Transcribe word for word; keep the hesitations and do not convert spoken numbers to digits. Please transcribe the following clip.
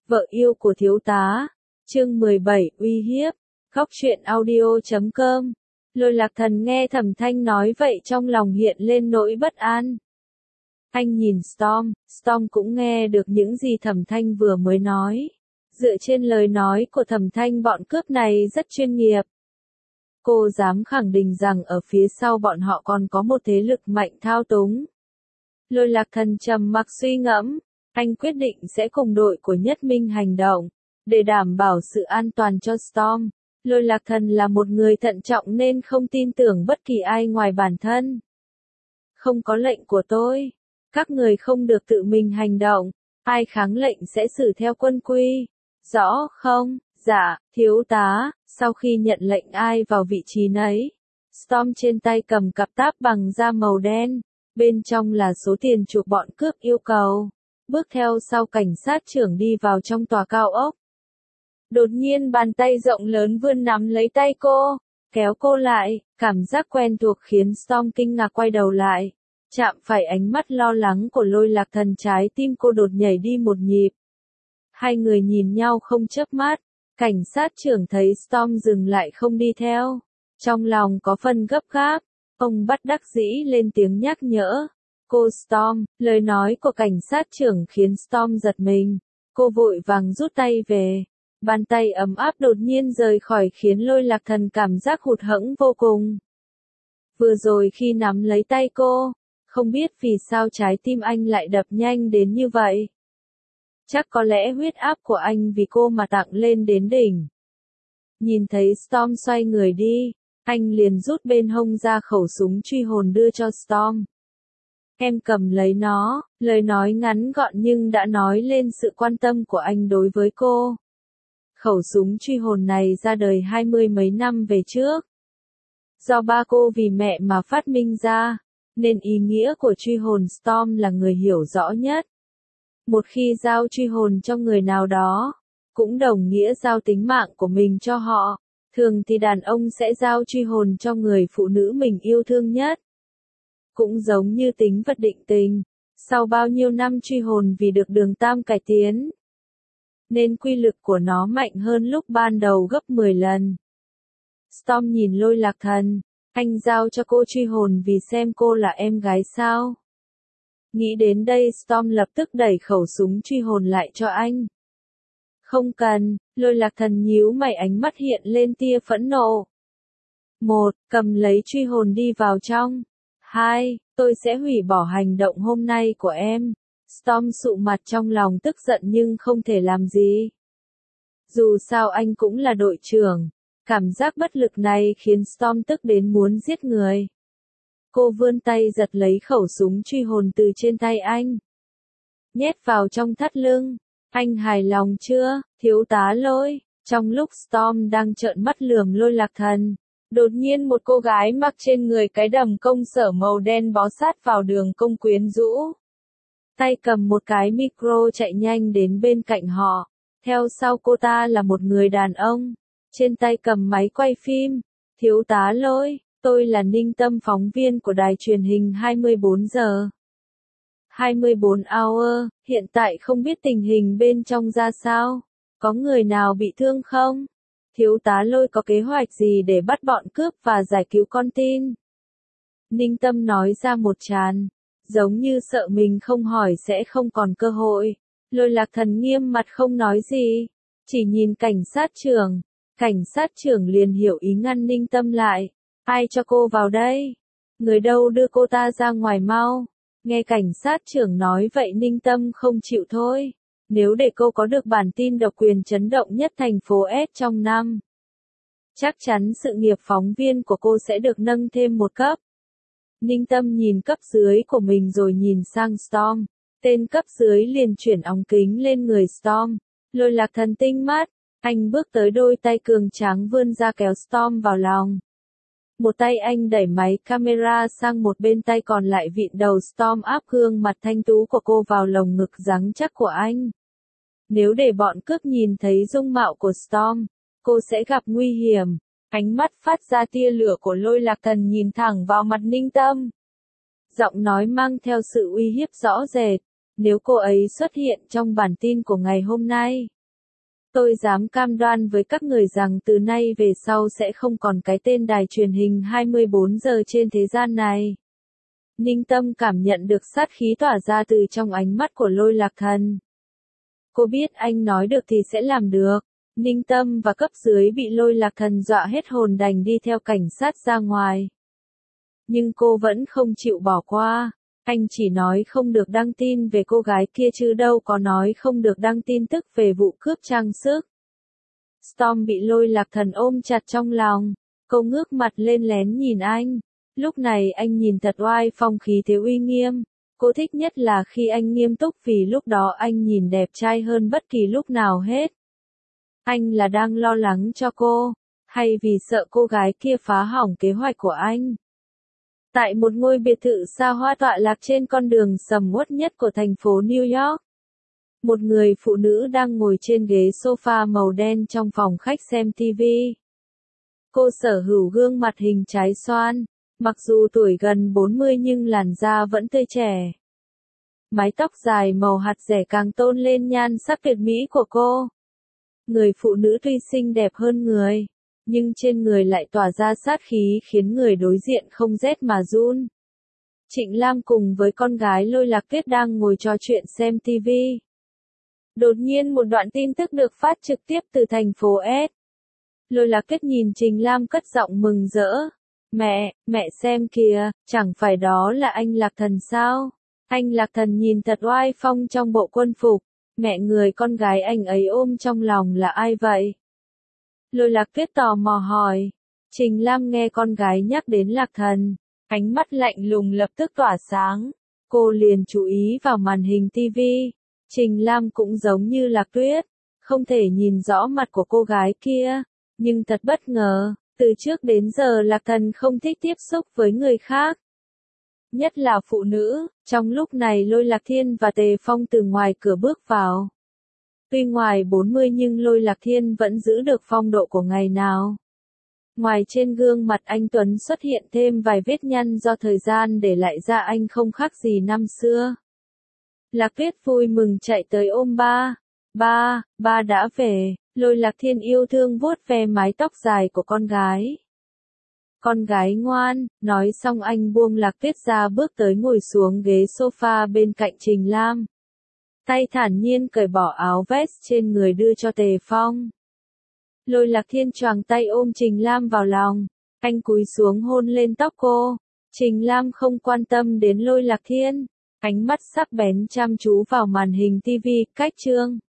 Vợ yêu của thiếu tá. Chương mười bảy uy hiếp. Góc truyện audio chấm com. Lôi Lạc Thần nghe Thẩm Thanh nói vậy trong lòng hiện lên nỗi bất an. Anh nhìn Storm, Storm cũng nghe được những gì Thẩm Thanh vừa mới nói. Dựa trên lời nói của Thẩm Thanh, bọn cướp này rất chuyên nghiệp. Cô dám khẳng định rằng ở phía sau bọn họ còn có một thế lực mạnh thao túng. Lôi Lạc Thần trầm mặc suy ngẫm, anh quyết định sẽ cùng đội của Nhất Minh hành động, để đảm bảo sự an toàn cho Storm. Lôi Lạc Thần là một người thận trọng nên không tin tưởng bất kỳ ai ngoài bản thân. Không có lệnh của tôi, các người không được tự mình hành động, ai kháng lệnh sẽ xử theo quân quy. Rõ không? Dạ, thiếu tá. Sau khi nhận lệnh ai vào vị trí nấy. Storm trên tay cầm cặp táp bằng da màu đen, bên trong là số tiền chuộc bọn cướp yêu cầu. Bước theo sau cảnh sát trưởng đi vào trong tòa cao ốc. Đột nhiên bàn tay rộng lớn vươn nắm lấy tay cô, kéo cô lại, cảm giác quen thuộc khiến Storm kinh ngạc quay đầu lại. Chạm phải ánh mắt lo lắng của Lôi Lạc Thần, trái tim cô đột nhảy đi một nhịp. Hai người nhìn nhau không chớp mắt, cảnh sát trưởng thấy Storm dừng lại không đi theo. Trong lòng có phần gấp gáp, ông bất đắc dĩ lên tiếng nhắc nhở. Cô Storm, lời nói của cảnh sát trưởng khiến Storm giật mình. Cô vội vàng rút tay về. Bàn tay ấm áp đột nhiên rời khỏi khiến Lôi Lạc Thần cảm giác hụt hẫng vô cùng. Vừa rồi khi nắm lấy tay cô, không biết vì sao trái tim anh lại đập nhanh đến như vậy. Chắc có lẽ huyết áp của anh vì cô mà tăng lên đến đỉnh. Nhìn thấy Storm xoay người đi, anh liền rút bên hông ra khẩu súng truy hồn đưa cho Storm. Em cầm lấy nó, lời nói ngắn gọn nhưng đã nói lên sự quan tâm của anh đối với cô. Khẩu súng truy hồn này ra đời hai mươi mấy năm về trước. Do ba cô vì mẹ mà phát minh ra, nên ý nghĩa của truy hồn Storm là người hiểu rõ nhất. Một khi giao truy hồn cho người nào đó, cũng đồng nghĩa giao tính mạng của mình cho họ. Thường thì đàn ông sẽ giao truy hồn cho người phụ nữ mình yêu thương nhất. Cũng giống như tính vật định tình, sau bao nhiêu năm truy hồn vì được đường tam cải tiến, nên quy lực của nó mạnh hơn lúc ban đầu gấp mười lần. Storm nhìn Lôi Lạc Thần, anh giao cho cô truy hồn vì xem cô là em gái sao? Nghĩ đến đây Storm lập tức đẩy khẩu súng truy hồn lại cho anh. Không cần. Lôi Lạc Thần nhíu mày, ánh mắt hiện lên tia phẫn nộ. Một, cầm lấy truy hồn đi vào trong. Hai, tôi sẽ hủy bỏ hành động hôm nay của em. Storm sụ mặt trong lòng tức giận nhưng không thể làm gì. Dù sao anh cũng là đội trưởng. Cảm giác bất lực này khiến Storm tức đến muốn giết người. Cô vươn tay giật lấy khẩu súng truy hồn từ trên tay anh. Nhét vào trong thắt lưng. Anh hài lòng chưa, thiếu tá Lôi? Trong lúc Storm đang trợn mắt lườm Lôi Lạc Thần, đột nhiên một cô gái mặc trên người cái đầm công sở màu đen bó sát vào đường công quyến rũ. Tay cầm một cái micro chạy nhanh đến bên cạnh họ. Theo sau cô ta là một người đàn ông, trên tay cầm máy quay phim. Thiếu tá Lôi, tôi là Ninh Tâm, phóng viên của đài truyền hình hai mươi bốn giờ. hai mươi bốn hour, hiện tại không biết tình hình bên trong ra sao? Có người nào bị thương không? Thiếu tá Lôi có kế hoạch gì để bắt bọn cướp và giải cứu con tin? Ninh Tâm nói ra một tràng, giống như sợ mình không hỏi sẽ không còn cơ hội. Lôi Lạc Thần nghiêm mặt không nói gì, chỉ nhìn cảnh sát trưởng. Cảnh sát trưởng liền hiểu ý ngăn Ninh Tâm lại. Ai cho cô vào đây? Người đâu đưa cô ta ra ngoài mau? Nghe cảnh sát trưởng nói vậy Ninh Tâm không chịu thôi. Nếu để cô có được bản tin độc quyền chấn động nhất thành phố S trong năm, chắc chắn sự nghiệp phóng viên của cô sẽ được nâng thêm một cấp. Ninh Tâm nhìn cấp dưới của mình rồi nhìn sang Storm. Tên cấp dưới liền chuyển ống kính lên người Storm. Lôi Lạc Thần tinh mắt. Anh bước tới, đôi tay cường tráng vươn ra kéo Storm vào lòng. Một tay anh đẩy máy camera sang một bên, tay còn lại vịn đầu Storm, áp gương mặt thanh tú của cô vào lồng ngực rắn chắc của anh. Nếu để bọn cướp nhìn thấy dung mạo của Storm, cô sẽ gặp nguy hiểm. Ánh mắt phát ra tia lửa của Lôi Lạc Thần nhìn thẳng vào mặt Ninh Tâm. Giọng nói mang theo sự uy hiếp rõ rệt. Nếu cô ấy xuất hiện trong bản tin của ngày hôm nay, Tôi dám cam đoan với các người rằng từ nay về sau sẽ không còn cái tên đài truyền hình hai mươi bốn giờ trên thế gian này. Ninh Tâm cảm nhận được sát khí tỏa ra từ trong ánh mắt của Lôi Lạc Thần. Cô biết anh nói được thì sẽ làm được. Ninh Tâm và cấp dưới bị Lôi Lạc Thần dọa hết hồn đành đi theo cảnh sát ra ngoài. Nhưng cô vẫn không chịu bỏ qua. Anh chỉ nói không được đăng tin về cô gái kia chứ đâu có nói không được đăng tin tức về vụ cướp trang sức. Storm bị Lôi Lạc Thần ôm chặt trong lòng. Cô ngước mặt lên lén nhìn anh. Lúc này anh nhìn thật oai phong khí thế uy nghiêm. Cô thích nhất là khi anh nghiêm túc vì lúc đó anh nhìn đẹp trai hơn bất kỳ lúc nào hết. Anh là đang lo lắng cho cô, hay vì sợ cô gái kia phá hỏng kế hoạch của anh? Tại một ngôi biệt thự xa hoa tọa lạc trên con đường sầm uất nhất của thành phố New York, một người phụ nữ đang ngồi trên ghế sofa màu đen trong phòng khách xem ti vi. Cô sở hữu gương mặt hình trái xoan, mặc dù tuổi gần bốn mươi nhưng làn da vẫn tươi trẻ. Mái tóc dài màu hạt dẻ càng tôn lên nhan sắc tuyệt mỹ của cô. Người phụ nữ tuy xinh đẹp hơn người, nhưng trên người lại tỏa ra sát khí khiến người đối diện không rét mà run. Trịnh Lam cùng với con gái Lôi Lạc Tuyết đang ngồi trò chuyện xem ti vi. Đột nhiên một đoạn tin tức được phát trực tiếp từ thành phố S. Lôi Lạc Tuyết nhìn Trịnh Lam cất giọng mừng rỡ. Mẹ, mẹ xem kìa, chẳng phải đó là anh Lạc Thần sao? Anh Lạc Thần nhìn thật oai phong trong bộ quân phục. Mẹ người con gái anh ấy ôm trong lòng là ai vậy? Lôi Lạc Tuyết tò mò hỏi. Trình Lam nghe con gái nhắc đến Lạc Thần, ánh mắt lạnh lùng lập tức tỏa sáng. Cô liền chú ý vào màn hình ti vi. Trình Lam cũng giống như Lạc Tuyết, không thể nhìn rõ mặt của cô gái kia, nhưng thật bất ngờ, từ trước đến giờ Lạc Thần không thích tiếp xúc với người khác. Nhất là phụ nữ, trong lúc này Lôi Lạc Thiên và Tề Phong từ ngoài cửa bước vào. Tuy ngoài bốn mươi nhưng Lôi Lạc Thiên vẫn giữ được phong độ của ngày nào. Ngoài trên gương mặt anh Tuấn xuất hiện thêm vài vết nhăn do thời gian để lại ra anh không khác gì năm xưa. Lạc Tuyết vui mừng chạy tới ôm ba. Ba, ba đã về. Lôi Lạc Thiên yêu thương vuốt ve mái tóc dài của con gái. Con gái ngoan, nói xong anh buông Lạc Tuyết ra bước tới ngồi xuống ghế sofa bên cạnh Trình Lam. Tay thản nhiên cởi bỏ áo vest trên người đưa cho Tề Phong. Lôi Lạc Thiên choàng tay ôm Trình Lam vào lòng. Anh cúi xuống hôn lên tóc cô. Trình Lam không quan tâm đến Lôi Lạc Thiên. Ánh mắt sắc bén chăm chú vào màn hình ti vi, cách chương.